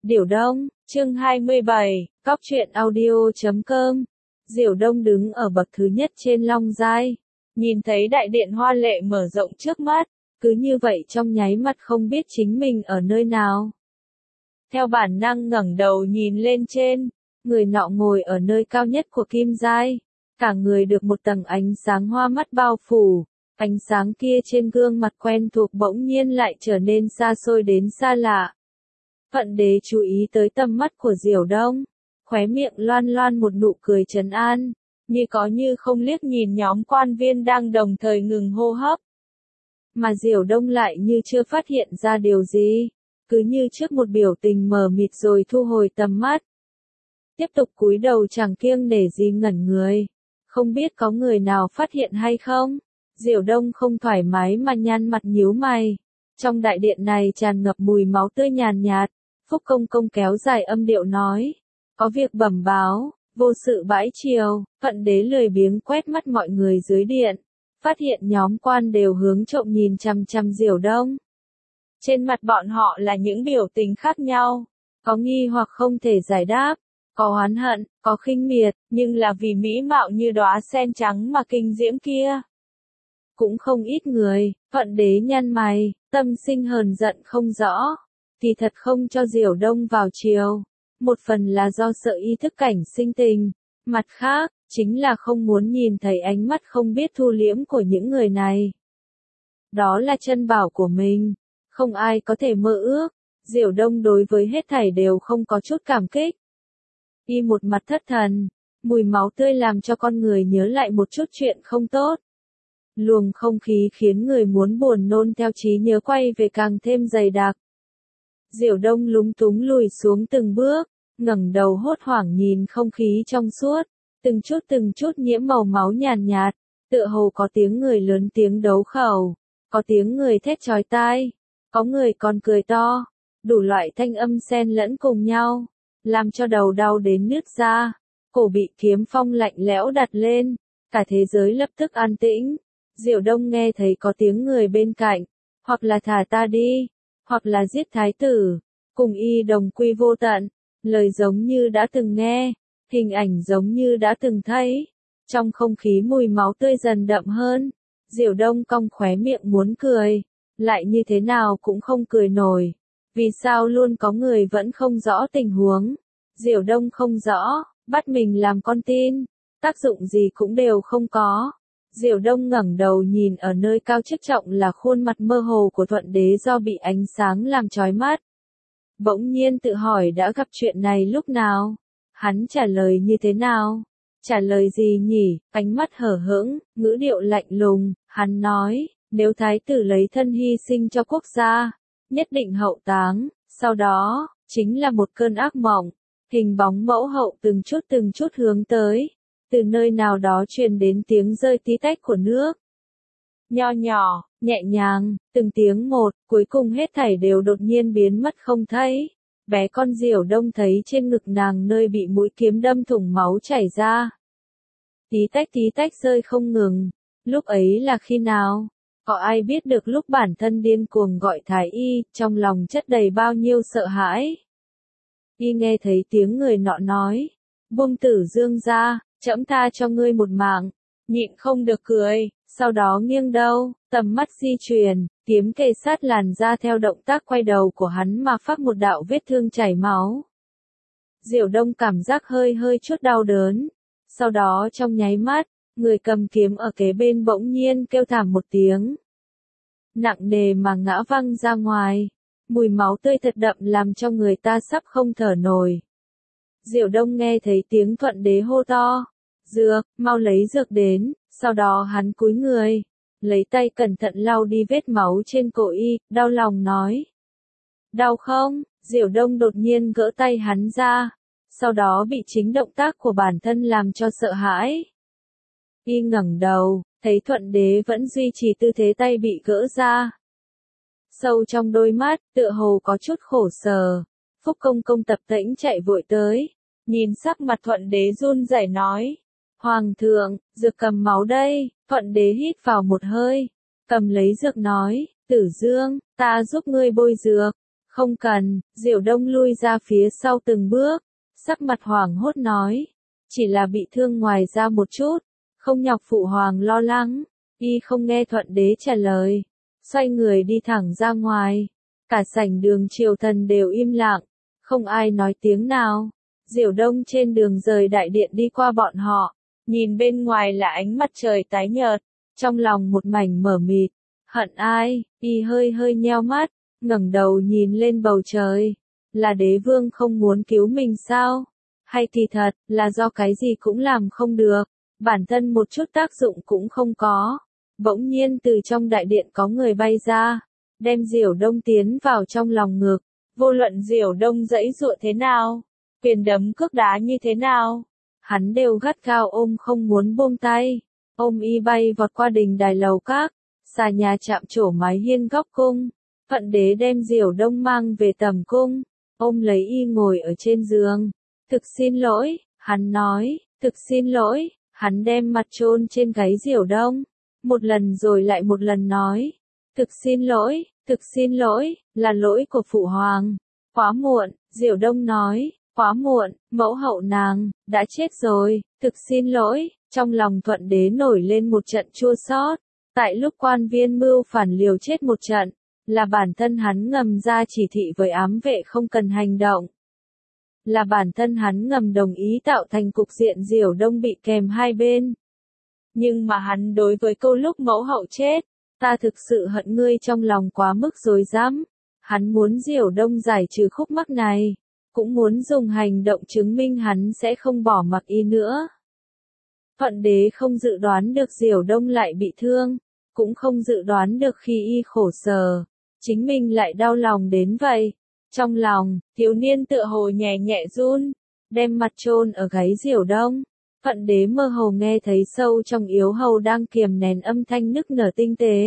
Điểu Đông, chương 27, cóc truyện audio.com. Diểu Đông đứng ở bậc thứ nhất trên Long Giai, nhìn thấy đại điện hoa lệ mở rộng trước mắt, cứ như vậy trong nháy mắt không biết chính mình ở nơi nào. Theo bản năng ngẩng đầu nhìn lên trên, người nọ ngồi ở nơi cao nhất của Kim Giai, cả người được một tầng ánh sáng hoa mắt bao phủ, ánh sáng kia trên gương mặt quen thuộc bỗng nhiên lại trở nên xa xôi đến xa lạ. Thuận Đế chú ý tới tầm mắt của Diểu Đông, khóe miệng loan loan một nụ cười trấn an, như có như không liếc nhìn nhóm quan viên đang đồng thời ngừng hô hấp. Mà Diểu Đông lại như chưa phát hiện ra điều gì, cứ như trước một biểu tình mờ mịt rồi thu hồi tầm mắt. Tiếp tục cúi đầu chẳng kiêng nể gì ngẩn người, không biết có người nào phát hiện hay không. Diểu Đông không thoải mái mà nhăn mặt nhíu mày. Trong đại điện này tràn ngập mùi máu tươi nhàn nhạt, Phúc Công Công kéo dài âm điệu nói, có việc bẩm báo. Vô sự bãi triều, Thuận Đế lười biếng quét mắt mọi người dưới điện, phát hiện nhóm quan đều hướng trộm nhìn chằm chằm Diểu Đông. Trên mặt bọn họ là những biểu tình khác nhau, có nghi hoặc không thể giải đáp, có oán hận, có khinh miệt, nhưng là vì mỹ mạo như đóa sen trắng mà kinh diễm kia. Cũng không ít người, Thuận Đế nhăn mày, tâm sinh hờn giận không rõ, thì thật không cho Diểu Đông vào triều. Một phần là do sợ ý thức cảnh sinh tình, mặt khác, chính là không muốn nhìn thấy ánh mắt không biết thu liễm của những người này. Đó là chân bảo của mình, không ai có thể mơ ước. Diểu Đông đối với hết thảy đều không có chút cảm kích. Y một mặt thất thần, mùi máu tươi làm cho con người nhớ lại một chút chuyện không tốt. Luồng không khí khiến người muốn buồn nôn theo trí nhớ quay về càng thêm dày đặc. Diểu Đông lúng túng lùi xuống từng bước, ngẩng đầu hốt hoảng nhìn không khí trong suốt, từng chút nhiễm màu máu nhàn nhạt, tựa hồ có tiếng người lớn tiếng đấu khẩu, có tiếng người thét chói tai, có người còn cười to, đủ loại thanh âm xen lẫn cùng nhau, làm cho đầu đau đến nứt ra, cổ bị kiếm phong lạnh lẽo đặt lên, cả thế giới lập tức an tĩnh. Diểu Đông nghe thấy có tiếng người bên cạnh, hoặc là thả ta đi, hoặc là giết thái tử, cùng y đồng quy vô tận, lời giống như đã từng nghe, hình ảnh giống như đã từng thấy. Trong không khí mùi máu tươi dần đậm hơn, Diểu Đông cong khóe miệng muốn cười, lại như thế nào cũng không cười nổi. Vì sao luôn có người vẫn không rõ tình huống? Diểu Đông không rõ, bắt mình làm con tin, tác dụng gì cũng đều không có. Diểu Đông ngẩng đầu nhìn ở nơi cao chức trọng là khuôn mặt mơ hồ của Thuận Đế do bị ánh sáng làm chói mắt. Bỗng nhiên tự hỏi đã gặp chuyện này lúc nào? Hắn trả lời như thế nào? Trả lời gì nhỉ? Ánh mắt hở hững, ngữ điệu lạnh lùng, hắn nói, nếu thái tử lấy thân hy sinh cho quốc gia, nhất định hậu táng, sau đó, chính là một cơn ác mộng. Hình bóng mẫu hậu từng chút hướng tới. Từ nơi nào đó truyền đến tiếng rơi tí tách của nước. Nho nhỏ, nhẹ nhàng, từng tiếng một, cuối cùng hết thảy đều đột nhiên biến mất không thấy. Bé con Diểu Đông thấy trên ngực nàng nơi bị mũi kiếm đâm thủng máu chảy ra. Tí tách rơi không ngừng. Lúc ấy là khi nào? Có ai biết được lúc bản thân điên cuồng gọi thái y, trong lòng chất đầy bao nhiêu sợ hãi? Y nghe thấy tiếng người nọ nói, buông Tử Dương ra, trẫm tha cho ngươi một mạng, nhịn không được cười, sau đó nghiêng đầu, tầm mắt di chuyển, kiếm kề sát làn da theo động tác quay đầu của hắn mà phát một đạo vết thương chảy máu. Diểu Đông cảm giác hơi chút đau đớn, sau đó trong nháy mắt, người cầm kiếm ở kế bên bỗng nhiên kêu thảm một tiếng. Nặng nề mà ngã văng ra ngoài, mùi máu tươi thật đậm làm cho người ta sắp không thở nổi. Diểu Đông nghe thấy tiếng Thuận Đế hô to, dược, mau lấy dược đến, sau đó hắn cúi người, lấy tay cẩn thận lau đi vết máu trên cổ y, đau lòng nói. Đau không? Diểu Đông đột nhiên gỡ tay hắn ra, sau đó bị chính động tác của bản thân làm cho sợ hãi. Y ngẩng đầu, thấy Thuận Đế vẫn duy trì tư thế tay bị gỡ ra. Sâu trong đôi mắt, tựa hồ có chút khổ sở. Phúc Công Công tập tễnh chạy vội tới, nhìn sắc mặt Thuận Đế run rẩy nói. Hoàng thượng, dược cầm máu đây. Thuận Đế hít vào một hơi, cầm lấy dược nói, Tử Dương, ta giúp ngươi bôi dược. Không cần, Diệu Đông lui ra phía sau từng bước, sắc mặt hoảng hốt nói. Chỉ là bị thương ngoài da một chút, không nhọc phụ hoàng lo lắng. Y không nghe Thuận Đế trả lời, xoay người đi thẳng ra ngoài. Cả sảnh đường triều thần đều im lặng, không ai nói tiếng nào. Diệu Đông trên đường rời đại điện đi qua bọn họ, nhìn bên ngoài là ánh mặt trời tái nhợt, trong lòng một mảnh mờ mịt. Hận ai? Y hơi hơi nheo mắt, ngẩng đầu nhìn lên bầu trời. Là đế vương không muốn cứu mình sao? Hay kỳ thật, là do cái gì cũng làm không được, bản thân một chút tác dụng cũng không có. Bỗng nhiên từ trong đại điện có người bay ra, đem Diệu Đông tiến vào trong lòng ngực. Vô luận Diệu Đông giãy giụa thế nào, quyền đấm cước đá như thế nào, hắn đều gắt gao ôm không muốn buông tay. Ôm y bay vọt qua đình đài lầu các, xà nhà chạm trổ mái hiên góc cung. Thuận Đế đem Diệu Đông mang về tầm cung, ôm lấy y ngồi ở trên giường. Thực xin lỗi, hắn nói, thực xin lỗi. Hắn đem mặt chôn trên gáy Diệu Đông, một lần rồi lại một lần nói, thực xin lỗi, là lỗi của phụ hoàng. Quá muộn, Diệu Đông nói, quá muộn, mẫu hậu nàng đã chết rồi, thực xin lỗi. Trong lòng Thuận Đế nổi lên một trận chua xót. Tại lúc quan viên mưu phản liều chết một trận, là bản thân hắn ngầm ra chỉ thị với ám vệ không cần hành động. Là bản thân hắn ngầm đồng ý tạo thành cục diện Diệu Đông bị kèm hai bên. Nhưng mà hắn đối với câu lúc mẫu hậu chết, ta thực sự hận ngươi trong lòng quá mức rối rắm. Hắn muốn Diệu Đông giải trừ khúc mắc này, cũng muốn dùng hành động chứng minh hắn sẽ không bỏ mặc y nữa. Thuận Đế không dự đoán được Diệu Đông lại bị thương, cũng không dự đoán được khi y khổ sở, chính mình lại đau lòng đến vậy. Trong lòng, thiếu niên tựa hồ nhẹ nhẹ run, đem mặt chôn ở gáy Diệu Đông. Thuận Đế mơ hồ nghe thấy sâu trong yếu hầu đang kiềm nén âm thanh nức nở tinh tế.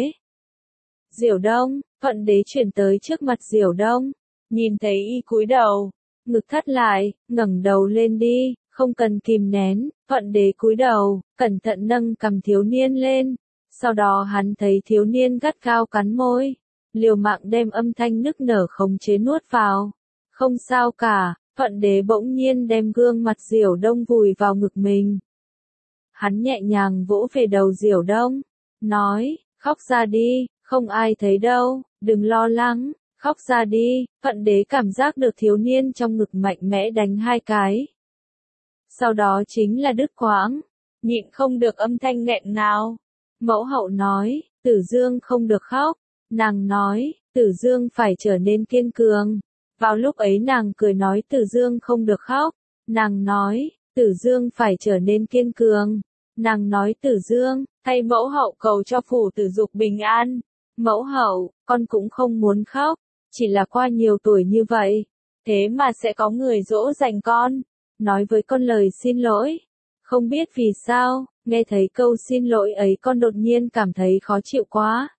Diệu Đông, Thuận Đế chuyển tới trước mặt Diệu Đông, nhìn thấy y cúi đầu, ngực thắt lại, ngẩng đầu lên đi, không cần kìm nén. Thuận Đế cúi đầu, cẩn thận nâng cằm thiếu niên lên, sau đó hắn thấy thiếu niên gắt gao cắn môi, liều mạng đem âm thanh nức nở khống chế nuốt vào. Không sao cả. Thuận Đế bỗng nhiên đem gương mặt Diệu Đông vùi vào ngực mình. Hắn nhẹ nhàng vỗ về đầu Diệu Đông, nói, khóc ra đi, không ai thấy đâu, đừng lo lắng, khóc ra đi. Thuận Đế cảm giác được thiếu niên trong ngực mạnh mẽ đánh hai cái. Sau đó chính là đứt quãng, nhịn không được âm thanh nghẹn ngào. Mẫu hậu nói, Tử Dương không được khóc, nàng nói, Tử Dương phải trở nên kiên cường. Vào lúc ấy nàng cười nói Tử Dương không được khóc, nàng nói, Tử Dương phải trở nên kiên cường. Nàng nói Tử Dương, thay mẫu hậu cầu cho phủ Tử Dục bình an. Mẫu hậu, con cũng không muốn khóc, chỉ là qua nhiều tuổi như vậy, thế mà sẽ có người dỗ dành con, nói với con lời xin lỗi. Không biết vì sao, nghe thấy câu xin lỗi ấy con đột nhiên cảm thấy khó chịu quá.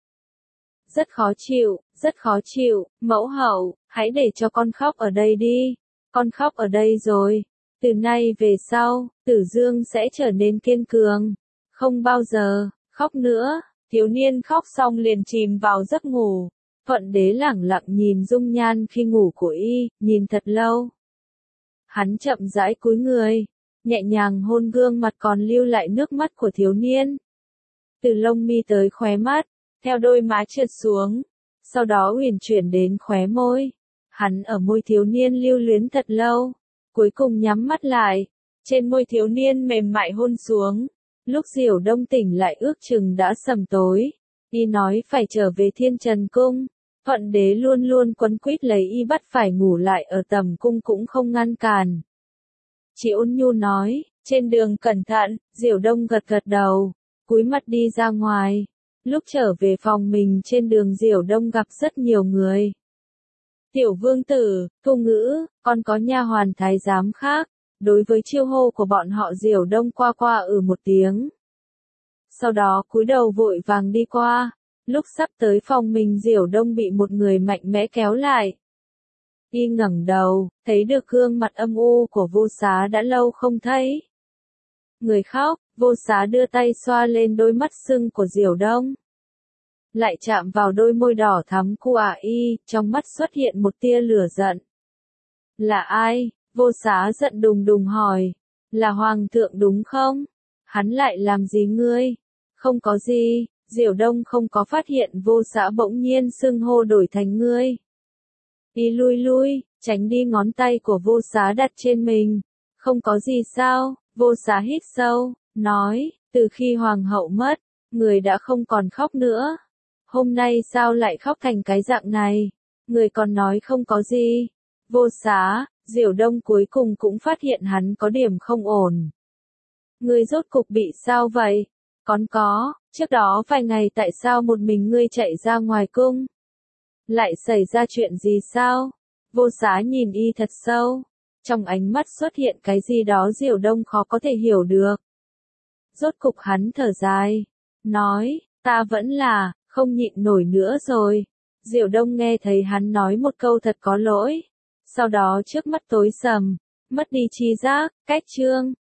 Rất khó chịu, mẫu hậu, hãy để cho con khóc ở đây đi. Con khóc ở đây rồi. Từ nay về sau, Tử Dương sẽ trở nên kiên cường. Không bao giờ khóc nữa. Thiếu niên khóc xong liền chìm vào giấc ngủ. Thuận Đế lẳng lặng nhìn dung nhan khi ngủ của y, nhìn thật lâu. Hắn chậm rãi cúi người, nhẹ nhàng hôn gương mặt còn lưu lại nước mắt của thiếu niên. Từ lông mi tới khóe mắt, theo đôi má trượt xuống, sau đó uyển chuyển đến khóe môi. Hắn ở môi thiếu niên lưu luyến thật lâu, cuối cùng nhắm mắt lại, trên môi thiếu niên mềm mại hôn xuống. Lúc Diệu Đông tỉnh lại ước chừng đã sầm tối, y nói phải trở về Thiên Trần Cung. Thuận Đế luôn luôn quấn quýt lấy y bắt phải ngủ lại ở tầm cung cũng không ngăn cản. Chỉ ôn nhu nói, trên đường cẩn thận. Diệu Đông gật gật đầu, cúi mặt đi ra ngoài. Lúc trở về phòng mình trên đường Diệu Đông gặp rất nhiều người. Tiểu vương tử, Thu Ngữ, còn có nha hoàn thái giám khác. Đối với chiêu hô của bọn họ Diệu Đông qua qua một tiếng. Sau đó cúi đầu vội vàng đi qua. Lúc sắp tới phòng mình Diệu Đông bị một người mạnh mẽ kéo lại. Y ngẩng đầu, thấy được gương mặt âm u của Vô Xá đã lâu không thấy. Người khóc, Vô Xá đưa tay xoa lên đôi mắt sưng của Diệu Đông. lại chạm vào đôi môi đỏ thắm của y, trong mắt xuất hiện một tia lửa giận. Là ai? Vô Xá giận đùng đùng hỏi. Là hoàng thượng đúng không? Hắn lại làm gì ngươi? Không có gì, Diệu Đông không có phát hiện Vô Xá bỗng nhiên xưng hô đổi thành ngươi. Y lui lui, tránh đi ngón tay của Vô Xá đặt trên mình. Không có gì sao? Vô Xá hít sâu, nói, từ khi hoàng hậu mất, người đã không còn khóc nữa. Hôm nay sao lại khóc thành cái dạng này? Người còn nói không có gì. Vô Xá, Diệu Đông cuối cùng cũng phát hiện hắn có điểm không ổn. Ngươi rốt cục bị sao vậy? Có, trước đó vài ngày tại sao một mình ngươi chạy ra ngoài cung? Lại xảy ra chuyện gì sao? Vô Xá nhìn y thật sâu. Trong ánh mắt xuất hiện cái gì đó Diệu Đông khó có thể hiểu được. Rốt cục hắn thở dài. Nói, ta vẫn là, không nhịn nổi nữa rồi. Diệu Đông nghe thấy hắn nói một câu thật có lỗi. Sau đó trước mắt tối sầm, mất đi tri giác, cách chương.